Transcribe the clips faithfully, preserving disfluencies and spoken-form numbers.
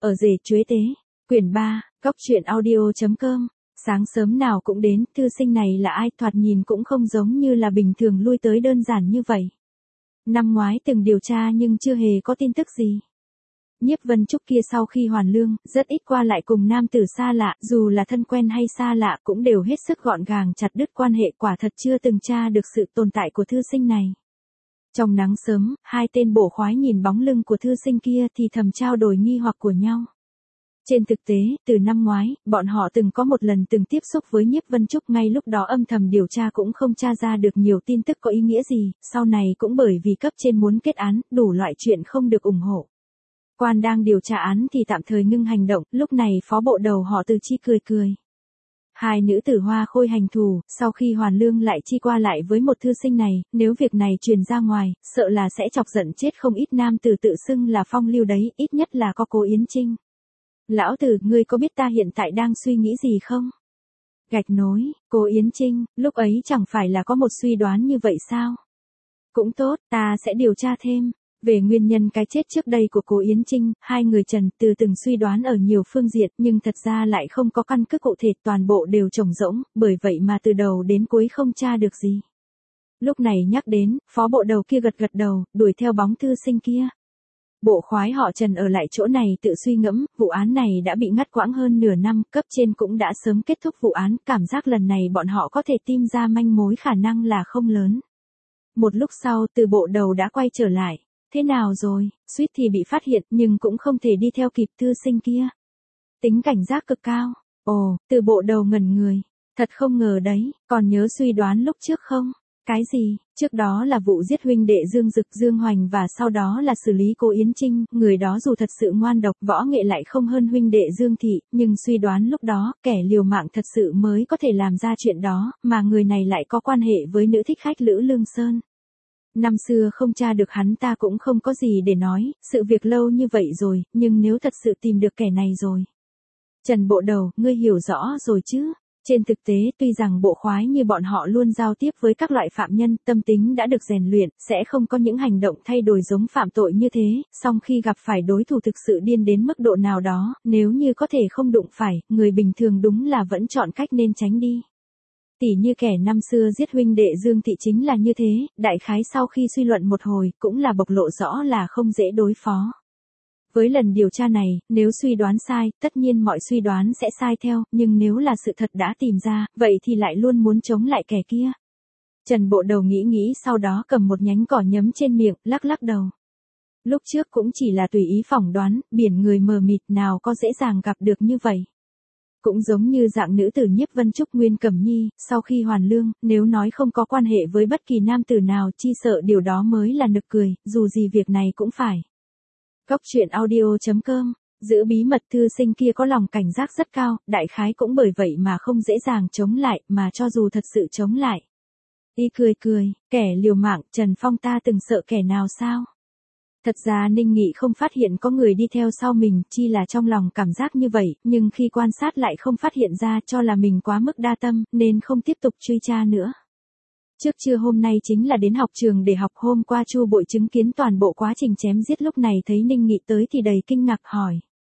Ở rể chuế tế, quyển ba, góc truyện audio.com. Sáng sớm nào cũng đến, thư sinh này là ai, thoạt nhìn cũng không giống như là bình thường lui tới đơn giản như vậy. Năm ngoái từng điều tra nhưng chưa hề có tin tức gì. Nhiếp Vân Trúc kia sau khi hoàn lương, rất ít qua lại cùng nam tử xa lạ, dù là thân quen hay xa lạ cũng đều hết sức gọn gàng chặt đứt quan hệ, quả thật chưa từng tra được sự tồn tại của thư sinh này. Trong nắng sớm, hai tên bổ khoái nhìn bóng lưng của thư sinh kia thì thầm trao đổi nghi hoặc của nhau. Trên thực tế, từ năm ngoái, bọn họ từng có một lần từng tiếp xúc với Nhiếp Vân Trúc, ngay lúc đó âm thầm điều tra cũng không tra ra được nhiều tin tức có ý nghĩa gì, sau này cũng bởi vì cấp trên muốn kết án, đủ loại chuyện không được ủng hộ. Quan đang điều tra án thì tạm thời ngưng hành động, lúc này phó bộ đầu họ Từ Chi cười cười. Hai nữ tử hoa khôi hành thù, sau khi hoàn lương lại chi qua lại với một thư sinh này, nếu việc này truyền ra ngoài, sợ là sẽ chọc giận chết không ít nam tử tự xưng là phong lưu đấy, ít nhất là có Cố Yến Trinh. Lão tử, ngươi có biết ta hiện tại đang suy nghĩ gì không? Gạch nối, Cố Yến Trinh, lúc ấy chẳng phải là có một suy đoán như vậy sao? Cũng tốt, ta sẽ điều tra thêm. Về nguyên nhân cái chết trước đây của Cố Yến Trinh, hai người Trần Từ từng suy đoán ở nhiều phương diện nhưng thật ra lại không có căn cứ cụ thể, toàn bộ đều trống rỗng, bởi vậy mà từ đầu đến cuối không tra được gì. Lúc này nhắc đến, phó bộ đầu kia gật gật đầu, đuổi theo bóng thư sinh kia. Bộ khoái họ Trần ở lại chỗ này tự suy ngẫm, vụ án này đã bị ngắt quãng hơn nửa năm, cấp trên cũng đã sớm kết thúc vụ án, cảm giác lần này bọn họ có thể tìm ra manh mối khả năng là không lớn. Một lúc sau, từ bộ đầu đã quay trở lại. Thế nào rồi, suýt thì bị phát hiện nhưng cũng không thể đi theo kịp thư sinh kia. Tính cảnh giác cực cao. Ồ, từ bộ đầu ngẩn người. Thật không ngờ đấy, còn nhớ suy đoán lúc trước không? Cái gì? Trước đó là vụ giết huynh đệ Dương Dực Dương Hoành và sau đó là xử lý Cố Yến Trinh, người đó dù thật sự ngoan độc, võ nghệ lại không hơn huynh đệ Dương Thị, nhưng suy đoán lúc đó, kẻ liều mạng thật sự mới có thể làm ra chuyện đó, mà người này lại có quan hệ với nữ thích khách Lữ Lương Sơn. Năm xưa không tra được hắn ta cũng không có gì để nói, sự việc lâu như vậy rồi, nhưng nếu thật sự tìm được kẻ này rồi. Trần bộ đầu, ngươi hiểu rõ rồi chứ? Trên thực tế, tuy rằng bộ khoái như bọn họ luôn giao tiếp với các loại phạm nhân, tâm tính đã được rèn luyện, sẽ không có những hành động thay đổi giống phạm tội như thế, song khi gặp phải đối thủ thực sự điên đến mức độ nào đó, nếu như có thể không đụng phải, người bình thường đúng là vẫn chọn cách nên tránh đi. Tỉ như kẻ năm xưa giết huynh đệ Dương Thị chính là như thế, đại khái sau khi suy luận một hồi, cũng là bộc lộ rõ là không dễ đối phó. Với lần điều tra này, nếu suy đoán sai, tất nhiên mọi suy đoán sẽ sai theo, nhưng nếu là sự thật đã tìm ra, vậy thì lại luôn muốn chống lại kẻ kia. Trần bộ đầu nghĩ nghĩ sau đó cầm một nhánh cỏ nhấm trên miệng, lắc lắc đầu. Lúc trước cũng chỉ là tùy ý phỏng đoán, biển người mờ mịt nào có dễ dàng gặp được như vậy. Cũng giống như dạng nữ tử Nhiếp Vân Trúc Nguyên Cẩm Nhi, sau khi hoàn lương, nếu nói không có quan hệ với bất kỳ nam tử nào, chi sợ điều đó mới là nực cười, dù gì việc này cũng phải. Góc truyện audio.com, giữ bí mật thư sinh kia có lòng cảnh giác rất cao, đại khái cũng bởi vậy mà không dễ dàng chống lại, mà cho dù thật sự chống lại. Y cười cười, kẻ liều mạng, Trần Phong ta từng sợ kẻ nào sao? Thật ra Ninh Nghị không phát hiện có người đi theo sau mình, chi là trong lòng cảm giác như vậy, nhưng khi quan sát lại không phát hiện ra, cho là mình quá mức đa tâm, nên không tiếp tục truy tra nữa. Trước trưa hôm nay chính là đến học trường để học, hôm qua Chu Bội chứng kiến toàn bộ quá trình chém giết, lúc này thấy Ninh Nghị tới thì đầy kinh ngạc hỏi.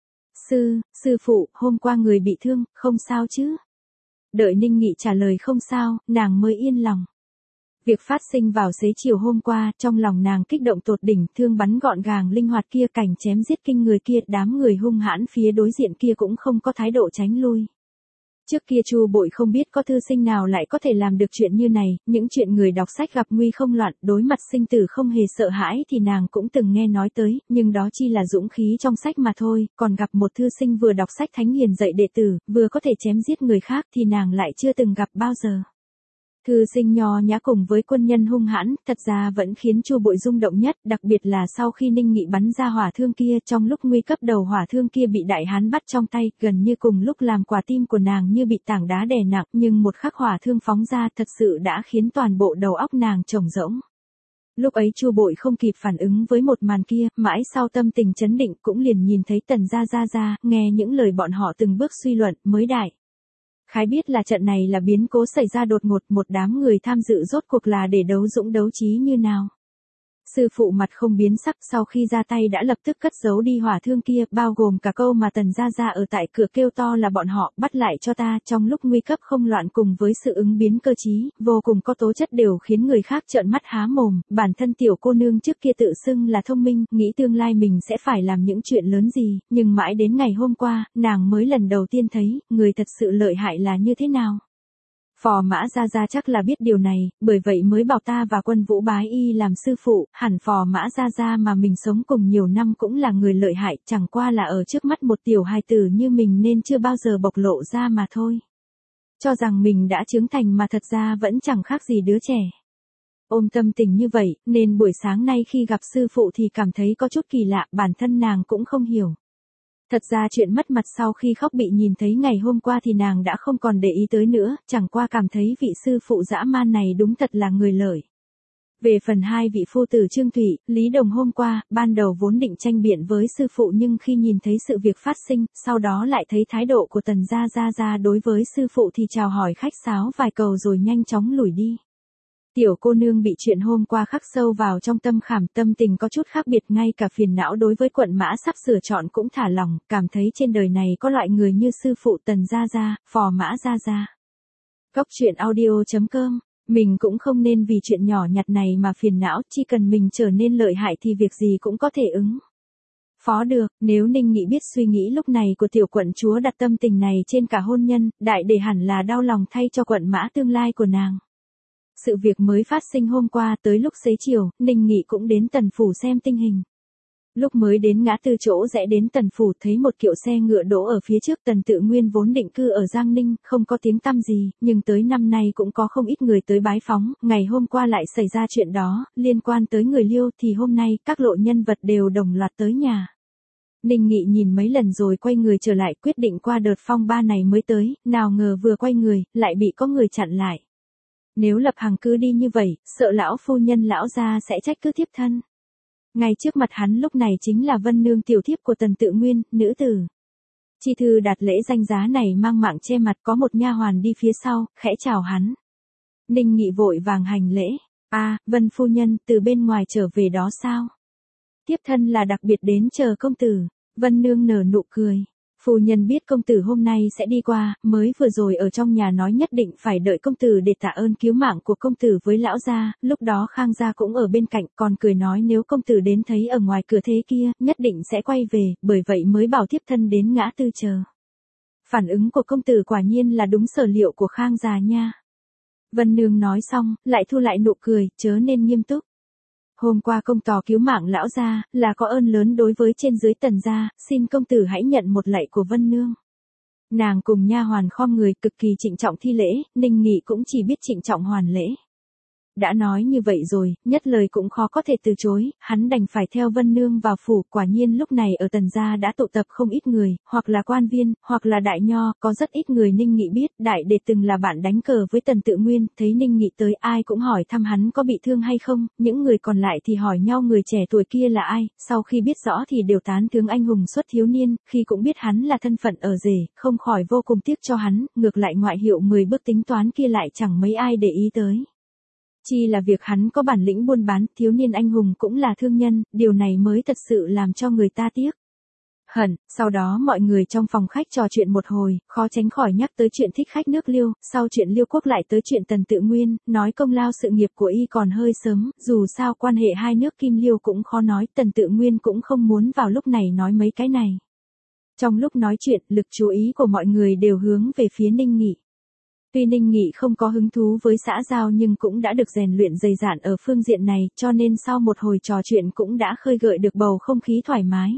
Sư, sư phụ, hôm qua người bị thương, không sao chứ? Đợi Ninh Nghị trả lời không sao, nàng mới yên lòng. Việc phát sinh vào xế chiều hôm qua, trong lòng nàng kích động tột đỉnh, thương bắn gọn gàng linh hoạt kia, cảnh chém giết kinh người kia, đám người hung hãn phía đối diện kia cũng không có thái độ tránh lui. Trước kia Chu Bội không biết có thư sinh nào lại có thể làm được chuyện như này, những chuyện người đọc sách gặp nguy không loạn, đối mặt sinh tử không hề sợ hãi thì nàng cũng từng nghe nói tới, nhưng đó chi là dũng khí trong sách mà thôi, còn gặp một thư sinh vừa đọc sách thánh hiền dạy đệ tử, vừa có thể chém giết người khác thì nàng lại chưa từng gặp bao giờ. Thư sinh nho nhã cùng với quân nhân hung hãn, thật ra vẫn khiến Chu Bội rung động nhất, đặc biệt là sau khi Ninh Nghị bắn ra hỏa thương kia, trong lúc nguy cấp đầu hỏa thương kia bị đại hán bắt trong tay, gần như cùng lúc làm quả tim của nàng như bị tảng đá đè nặng, nhưng một khắc hỏa thương phóng ra thật sự đã khiến toàn bộ đầu óc nàng trống rỗng. Lúc ấy Chu Bội không kịp phản ứng với một màn kia, mãi sau tâm tình chấn định cũng liền nhìn thấy Tần Gia Gia Gia, nghe những lời bọn họ từng bước suy luận, mới đại khái biết là trận này là biến cố xảy ra đột ngột, một đám người tham dự rốt cuộc là để đấu dũng đấu trí như nào. Sư phụ mặt không biến sắc, sau khi ra tay đã lập tức cất giấu đi hỏa thương kia, bao gồm cả câu mà Tần Gia Gia ở tại cửa kêu to là bọn họ bắt lại cho ta, trong lúc nguy cấp không loạn cùng với sự ứng biến cơ trí, vô cùng có tố chất đều khiến người khác trợn mắt há mồm. Bản thân tiểu cô nương trước kia tự xưng là thông minh, nghĩ tương lai mình sẽ phải làm những chuyện lớn gì, nhưng mãi đến ngày hôm qua, nàng mới lần đầu tiên thấy, người thật sự lợi hại là như thế nào. Phò Mã Gia Gia chắc là biết điều này, bởi vậy mới bảo ta và Quân Vũ bái y làm sư phụ, hẳn Phò Mã Gia Gia mà mình sống cùng nhiều năm cũng là người lợi hại, chẳng qua là ở trước mắt một tiểu hài tử như mình nên chưa bao giờ bộc lộ ra mà thôi. Cho rằng mình đã trưởng thành mà thật ra vẫn chẳng khác gì đứa trẻ. Ôm tâm tình như vậy, nên buổi sáng nay khi gặp sư phụ thì cảm thấy có chút kỳ lạ, bản thân nàng cũng không hiểu. Thật ra chuyện mất mặt sau khi khóc bị nhìn thấy ngày hôm qua thì nàng đã không còn để ý tới nữa, chẳng qua cảm thấy vị sư phụ dã man này đúng thật là người lợi. Về phần hai vị phu tử Trương Thủy, Lý Đồng hôm qua, ban đầu vốn định tranh biện với sư phụ nhưng khi nhìn thấy sự việc phát sinh, sau đó lại thấy thái độ của Tần Gia Gia Gia đối với sư phụ thì chào hỏi khách sáo vài câu rồi nhanh chóng lủi đi. Tiểu cô nương bị chuyện hôm qua khắc sâu vào trong tâm khảm, tâm tình có chút khác biệt, ngay cả phiền não đối với quận Mã sắp sửa chọn cũng thả lỏng, cảm thấy trên đời này có loại người như sư phụ Tần Gia Gia, Phò Mã Gia Gia. Cốc truyện audio chấm com, mình cũng không nên vì chuyện nhỏ nhặt này mà phiền não, chỉ cần mình trở nên lợi hại thì việc gì cũng có thể ứng phó được. Nếu Ninh Nghị biết suy nghĩ lúc này của tiểu quận chúa đặt tâm tình này trên cả hôn nhân, đại để hẳn là đau lòng thay cho quận Mã tương lai của nàng. Sự việc mới phát sinh hôm qua, tới lúc xế chiều, Ninh Nghị cũng đến Tần Phủ xem tình hình. Lúc mới đến ngã tư chỗ rẽ đến Tần Phủ thấy một kiệu xe ngựa đỗ ở phía trước. Tần Tự Nguyên vốn định cư ở Giang Ninh, không có tiếng tăm gì, nhưng tới năm nay cũng có không ít người tới bái phóng, ngày hôm qua lại xảy ra chuyện đó, liên quan tới người Liêu thì hôm nay các lộ nhân vật đều đồng loạt tới nhà. Ninh Nghị nhìn mấy lần rồi quay người trở lại, quyết định qua đợt phong ba này mới tới, nào ngờ vừa quay người, lại bị có người chặn lại. Nếu Lập Hằng cứ đi như vậy, sợ lão phu nhân lão gia sẽ trách cứ thiếp thân. Ngay trước mặt hắn lúc này chính là Vân Nương tiểu thiếp của Tần Tự Nguyên, nữ tử. Chi thư đạt lễ danh giá này mang mạng che mặt, có một nha hoàn đi phía sau, khẽ chào hắn. Ninh Nghị vội vàng hành lễ. A, Vân phu nhân, từ bên ngoài trở về đó sao? Thiếp thân là đặc biệt đến chờ công tử. Vân Nương nở nụ cười. Phu nhân biết công tử hôm nay sẽ đi qua, mới vừa rồi ở trong nhà nói nhất định phải đợi công tử để tạ ơn cứu mạng của công tử với lão gia, lúc đó Khang gia cũng ở bên cạnh, còn cười nói nếu công tử đến thấy ở ngoài cửa thế kia, nhất định sẽ quay về, bởi vậy mới bảo thiếp thân đến ngã tư chờ. Phản ứng của công tử quả nhiên là đúng sở liệu của Khang gia nha. Vân Nương nói xong, lại thu lại nụ cười, chớ nên nghiêm túc. Hôm qua công tò cứu mạng lão gia, là có ơn lớn đối với trên dưới Tần gia, xin công tử hãy nhận một lạy của Vân Nương. Nàng cùng nha hoàn khom người cực kỳ trịnh trọng thi lễ, Ninh Nghị cũng chỉ biết trịnh trọng hoàn lễ. Đã nói như vậy rồi, nhất lời cũng khó có thể từ chối, hắn đành phải theo Vân Nương vào phủ. Quả nhiên lúc này ở Tần gia đã tụ tập không ít người, hoặc là quan viên, hoặc là đại nho, có rất ít người Ninh Nghị biết. Đại đệ từng là bạn đánh cờ với Tần Tự Nguyên, thấy Ninh Nghị tới ai cũng hỏi thăm hắn có bị thương hay không, những người còn lại thì hỏi nhau người trẻ tuổi kia là ai, sau khi biết rõ thì đều tán thưởng anh hùng xuất thiếu niên, khi cũng biết hắn là thân phận ở rể, không khỏi vô cùng tiếc cho hắn, ngược lại ngoại hiệu mười bước tính toán kia lại chẳng mấy ai để ý tới. Chi là việc hắn có bản lĩnh buôn bán, thiếu niên anh hùng cũng là thương nhân, điều này mới thật sự làm cho người ta tiếc hận. Sau đó mọi người trong phòng khách trò chuyện một hồi, khó tránh khỏi nhắc tới chuyện thích khách nước Liêu, sau chuyện Liêu Quốc lại tới chuyện Tần Tự Nguyên, nói công lao sự nghiệp của y còn hơi sớm, dù sao quan hệ hai nước Kim Liêu cũng khó nói, Tần Tự Nguyên cũng không muốn vào lúc này nói mấy cái này. Trong lúc nói chuyện, lực chú ý của mọi người đều hướng về phía Ninh Nghị. Tuy Ninh Nghị không có hứng thú với xã giao nhưng cũng đã được rèn luyện dày dạn ở phương diện này, cho nên sau một hồi trò chuyện cũng đã khơi gợi được bầu không khí thoải mái.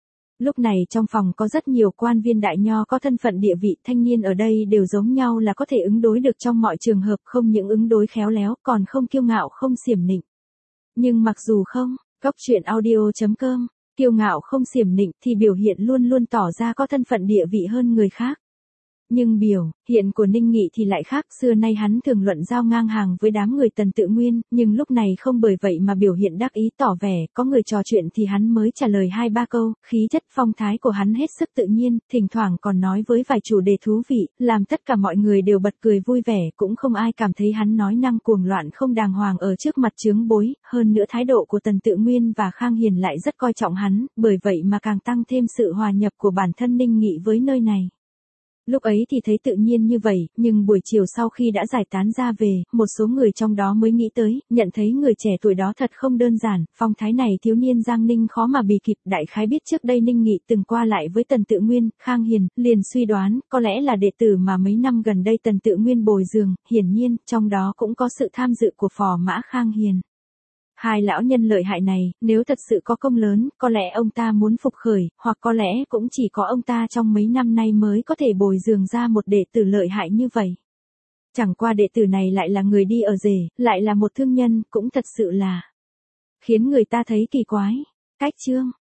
Lúc này trong phòng có rất nhiều quan viên đại nho có thân phận địa vị, thanh niên ở đây đều giống nhau là có thể ứng đối được trong mọi trường hợp, không những ứng đối khéo léo, còn không kiêu ngạo không xiểm nịnh. Nhưng mặc dù không, cốc truyện audio chấm com, kiêu ngạo không xiểm nịnh thì biểu hiện luôn luôn tỏ ra có thân phận địa vị hơn người khác. Nhưng biểu hiện của Ninh Nghị thì lại khác, xưa nay hắn thường luận giao ngang hàng với đám người Tần Tự Nguyên, nhưng lúc này không bởi vậy mà biểu hiện đắc ý tỏ vẻ, có người trò chuyện thì hắn mới trả lời hai ba câu, khí chất phong thái của hắn hết sức tự nhiên, thỉnh thoảng còn nói với vài chủ đề thú vị, làm tất cả mọi người đều bật cười vui vẻ, cũng không ai cảm thấy hắn nói năng cuồng loạn không đàng hoàng ở trước mặt chướng bối, hơn nữa thái độ của Tần Tự Nguyên và Khang Hiền lại rất coi trọng hắn, bởi vậy mà càng tăng thêm sự hòa nhập của bản thân Ninh Nghị với nơi này. Lúc ấy thì thấy tự nhiên như vậy, nhưng buổi chiều sau khi đã giải tán ra về, một số người trong đó mới nghĩ tới, nhận thấy người trẻ tuổi đó thật không đơn giản, phong thái này thiếu niên Giang Ninh khó mà bì kịp, đại khái biết trước đây Ninh Nghị từng qua lại với Tần Tự Nguyên, Khang Hiền, liền suy đoán, có lẽ là đệ tử mà mấy năm gần đây Tần Tự Nguyên bồi dưỡng, hiển nhiên, trong đó cũng có sự tham dự của phò mã Khang Hiền. Hai lão nhân lợi hại này, nếu thật sự có công lớn, có lẽ ông ta muốn phục khởi, hoặc có lẽ cũng chỉ có ông ta trong mấy năm nay mới có thể bồi dưỡng ra một đệ tử lợi hại như vậy. Chẳng qua đệ tử này lại là người đi ở rể, lại là một thương nhân, cũng thật sự là khiến người ta thấy kỳ quái. Cách chương